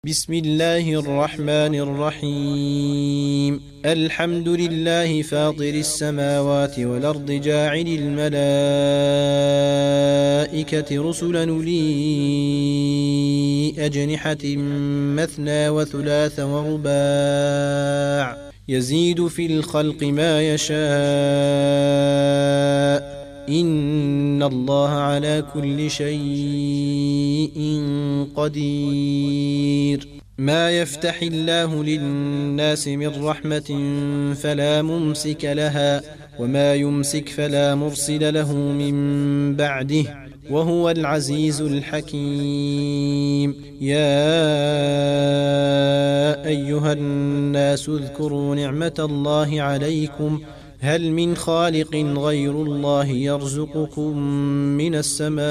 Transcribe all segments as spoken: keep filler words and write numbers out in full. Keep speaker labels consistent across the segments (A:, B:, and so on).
A: بسم الله الرحمن الرحيم الحمد لله فاطر السماوات والأرض جاعل الملائكة رسلا أولي أجنحة مثنى وثلاث ورباع يزيد في الخلق ما يشاء إن الله على كل شيء قدير. ما يفتح الله للناس من رحمة فلا ممسك لها وما يمسك فلا مرسل له من بعده وهو العزيز الحكيم. يا أيها الناس اذكروا نعمة الله عليكم هل من خالق غير الله يرزقكم من السماء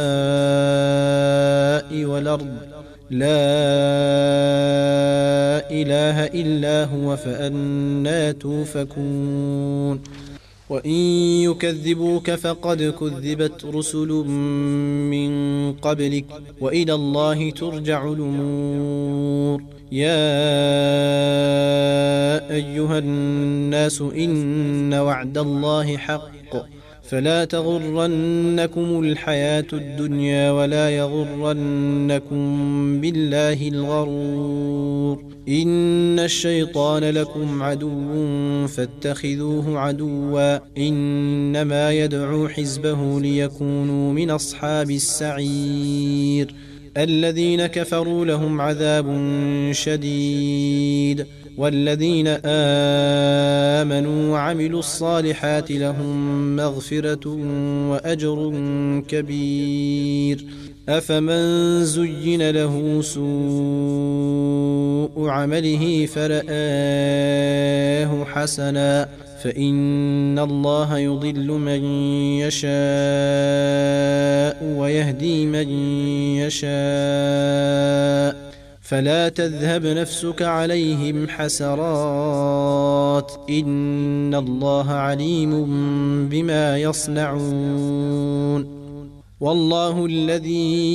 A: والأرض لا إله إلا هو فأنى توفكون. وإن يكذبوك فقد كذبت رسل من قبلك وإلى الله ترجع الأمور. يا أيها الناس إن وعد الله حق فلا تغرنكم الحياة الدنيا ولا يغرنكم بالله الغرور. إن الشيطان لكم عدو فاتخذوه عدوا إنما يدعو حزبه ليكونوا من أصحاب السعير. الذين كفروا لهم عذاب شديد والذين آمنوا وعملوا الصالحات لهم مغفرة وأجر كبير. أفمن زين له سوء عمله فرآه حسنا فإن الله يضل من يشاء ويهدي من يشاء فلا تذهب نفسك عليهم حسرات إن الله عليم بما يصنعون. والله الذي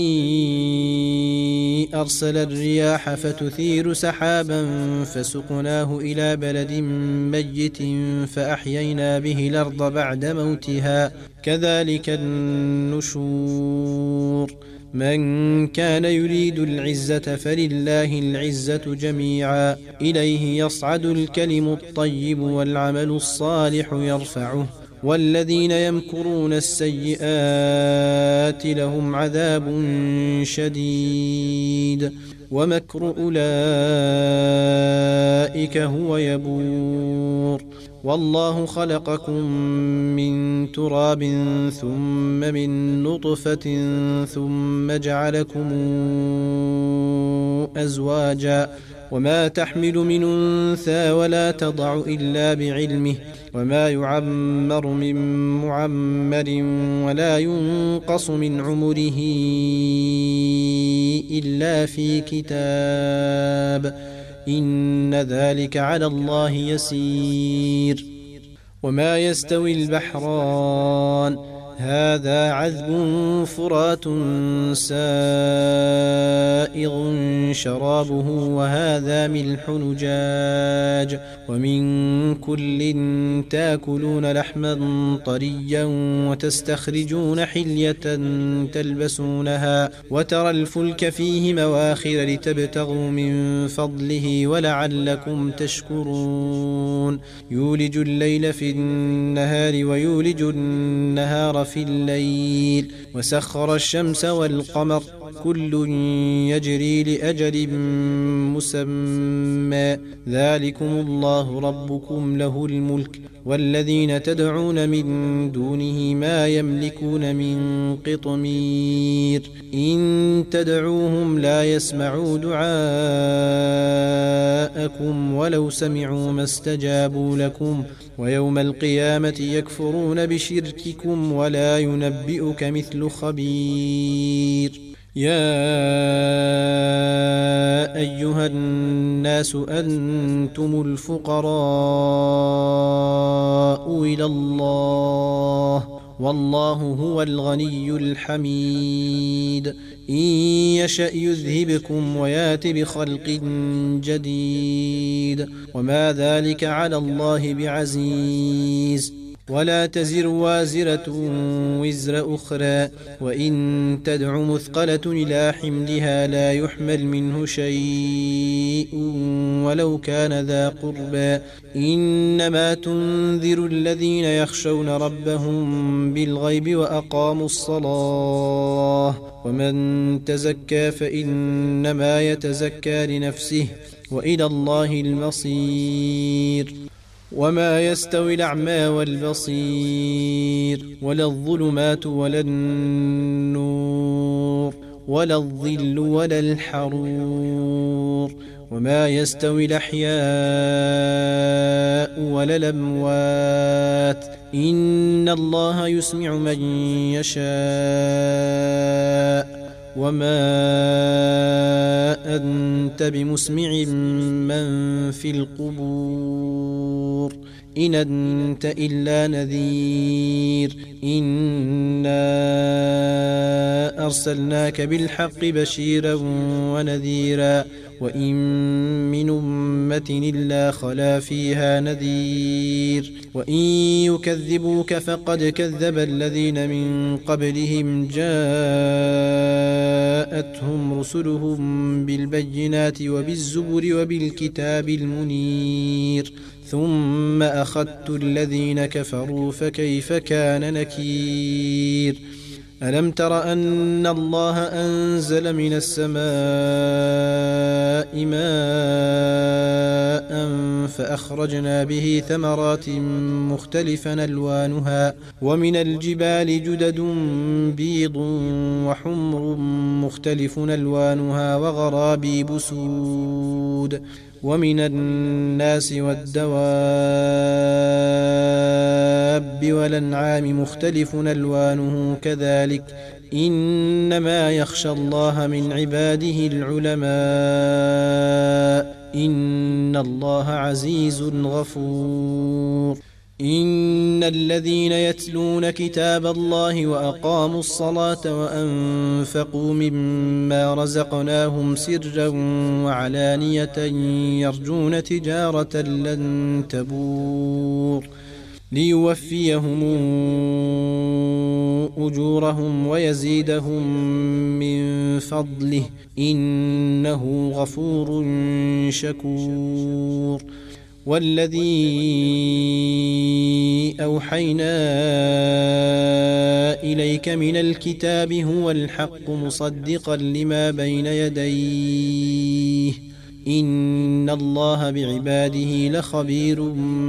A: أرسل الرياح فتثير سحابا فسقناه إلى بلد ميت فأحيينا به الأرض بعد موتها كذلك النشور. من كان يريد العزة فلله العزة جميعا إليه يصعد الكلم الطيب والعمل الصالح يرفعه والذين يمكرون السيئات لهم عذاب شديد ومكر أولئك هو يبور. والله خلقكم من تراب ثم من نطفة ثم جعلكم أزواجا وما تحمل من أنثى ولا تضع إلا بعلمه وما يعمر من معمر ولا ينقص من عمره إلا في كتاب إن ذلك على الله يسير. وما يستوي البحران هذا عذب فرات سائغ شرابه وهذا ملح نجاج ومن كل تاكلون لحما طريا وتستخرجون حلية تلبسونها وترى الفلك فيه مواخر لتبتغوا من فضله ولعلكم تشكرون. يولج الليل في النهار ويولج النهار في الليل وسخر الشمس والقمر كل يجري لأجل مسمى ذلكم الله ربكم له الملك والذين تدعون من دونه ما يملكون من قطمير إن تدعوهم لا يسمعوا دعاءكم ولو سمعوا ما استجابوا لكم ويوم القيامة يكفرون بشرككم ولا ينبئك مثل خبير. يا أيها الناس أنتم الفقراء إلى الله والله هو الغني الحميد إن يشأ يذهبكم ويات بخلق جديد وما ذلك على الله بعزيز. ولا تزر وازرة وزر أخرى وإن تدع مثقلة إلى حملها لا يحمل منه شيء ولو كان ذا قربى إنما تنذر الذين يخشون ربهم بالغيب وأقاموا الصلاة ومن تزكى فإنما يتزكى لنفسه وإلى الله المصير. وما يستوي الأعمى والبصير ولا الظلمات ولا النور ولا الظل ولا الحرور وما يستوي الأحياء ولا الأموات إن الله يسمع من يشاء وما أنت بمسمع من في القبور إن أنت إلا نذير إنا أرسلناك بالحق بشيرا ونذيرا وإن من أمة إلا خلا فيها نذير وإن يكذبوك فقد كذب الذين من قبلهم جاءتهم رسلهم بالبينات وبالزبر وبالكتاب المنير ثم أخذت الذين كفروا فكيف كان نكير. ألم تر أن الله أنزل من السماء ماء فأخرجنا به ثمرات مختلفا ألوانها ومن الجبال جدد بيض وحمر مختلف ألوانها وغرابيب سود ومن الناس والدواب والأنعام مختلف ألوانه كذلك إنما يخشى الله من عباده العلماء إن الله عزيز غفور. إن الذين يتلون كتاب الله وأقاموا الصلاة وأنفقوا مما رزقناهم سرا وعلانية يرجون تجارة لن تبور ليوفيهم أجورهم ويزيدهم من فضله إنه غفور شكور. والذي أوحينا إليك من الكتاب هو الحق مصدقا لما بين يديه إن الله بعباده لخبير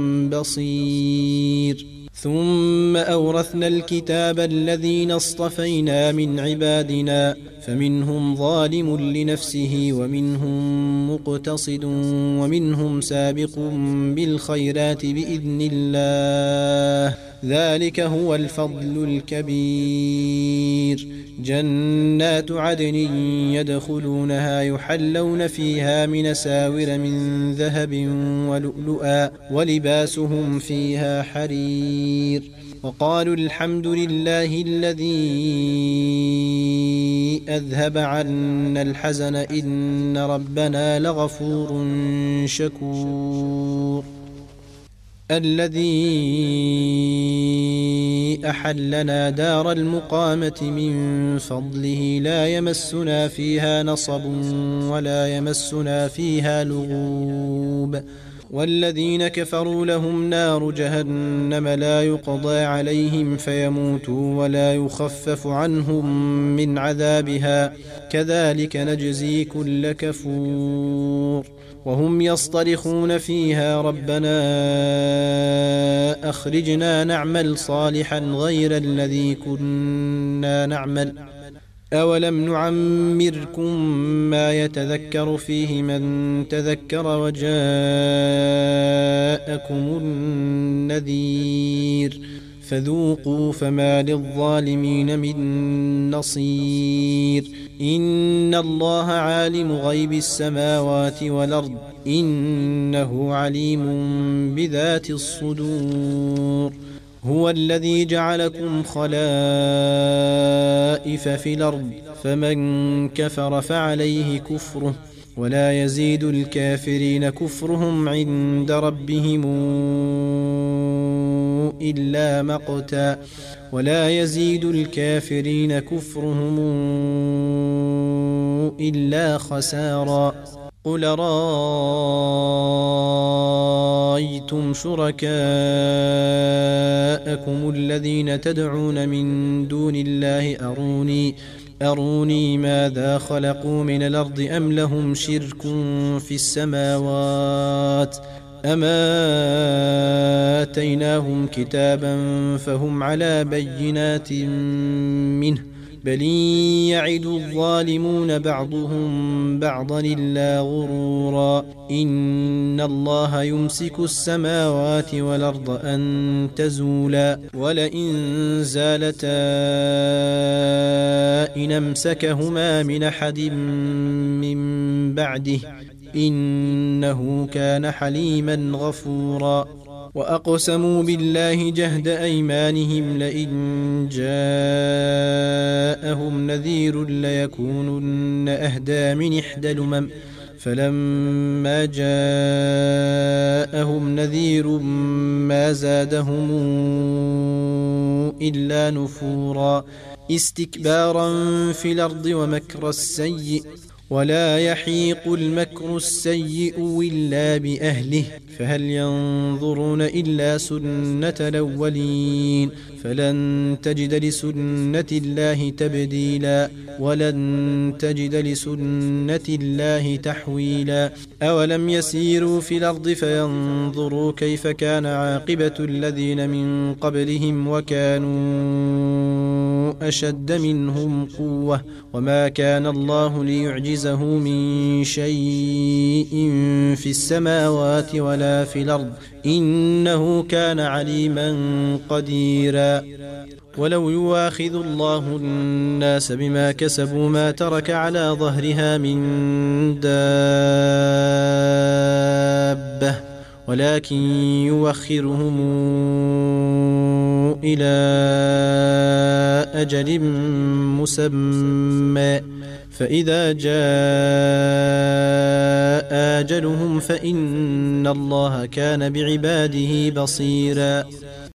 A: بصير. ثم أورثنا الكتاب الذين اصطفينا من عبادنا فمنهم ظالم لنفسه ومنهم مقتصد ومنهم سابق بالخيرات بإذن الله ذلك هو الفضل الكبير. جنات عدن يدخلونها يحلون فيها من ساور من ذهب ولؤلؤا ولباسهم فيها حرير وقالوا الحمد لله الذي أذهب عنا الحزن إن ربنا لغفور شكور. الذي أحلنا دار المقامة من فضله لا يمسنا فيها نصب ولا يمسنا فيها لغوب. والذين كفروا لهم نار جهنم لا يقضى عليهم فيموتوا ولا يخفف عنهم من عذابها كذلك نجزي كل كفور. وهم يصطرخون فيها ربنا أخرجنا نعمل صالحا غير الذي كنا نعمل أولم نعمركم ما يتذكر فيه من تذكر وجاءكم النذير فذوقوا فما للظالمين من نصير. إن الله عالم غيب السماوات والأرض إنه عليم بذات الصدور. هو الذي جعلكم خلائف في الأرض فمن كفر فعليه كفره ولا يزيد الكافرين كفرهم عند ربهم إلا مقتا ولا يزيد الكافرين كفرهم إلا خسارا قل رأيتم شركاءكم الذين تدعون من دون الله أروني أروني ماذا خلقوا من الأرض أم لهم شرك في السماوات أما آتيناهم كتابا فهم على بينات منه بل يعد الظالمون بعضهم بعضا إلا غرورا إن الله يمسك السماوات والأرض أن تزولا ولئن زالتا إن أمسكهما من أحد من بعده إنه كان حليما غفورا وأقسموا بالله جهد أيمانهم لئن جاءهم نذير ليكونن أهدى من إحدى الأمم فلما جاءهم نذير ما زادهم إلا نفورا استكبارا في الأرض ومكر السيء ولا يحيق المكر السيء إلا بأهله فهل ينظرون إلا سنة الأولين فلن تجد لسنة الله تبديلا ولن تجد لسنة الله تحويلا أولم يسيروا في الأرض فينظروا كيف كان عاقبة الذين من قبلهم وكانوا أشد منهم قوة وما كان الله ليعجزه من شيء في السماوات ولا في الأرض إنه كان عليما قديرا ولو يواخذ الله الناس بما كسبوا ما ترك على ظهرها من دابة ولكن يوخرهم إلى أجل مسمى فإذا جاء أجلهم فإن الله كان بعباده بصيرا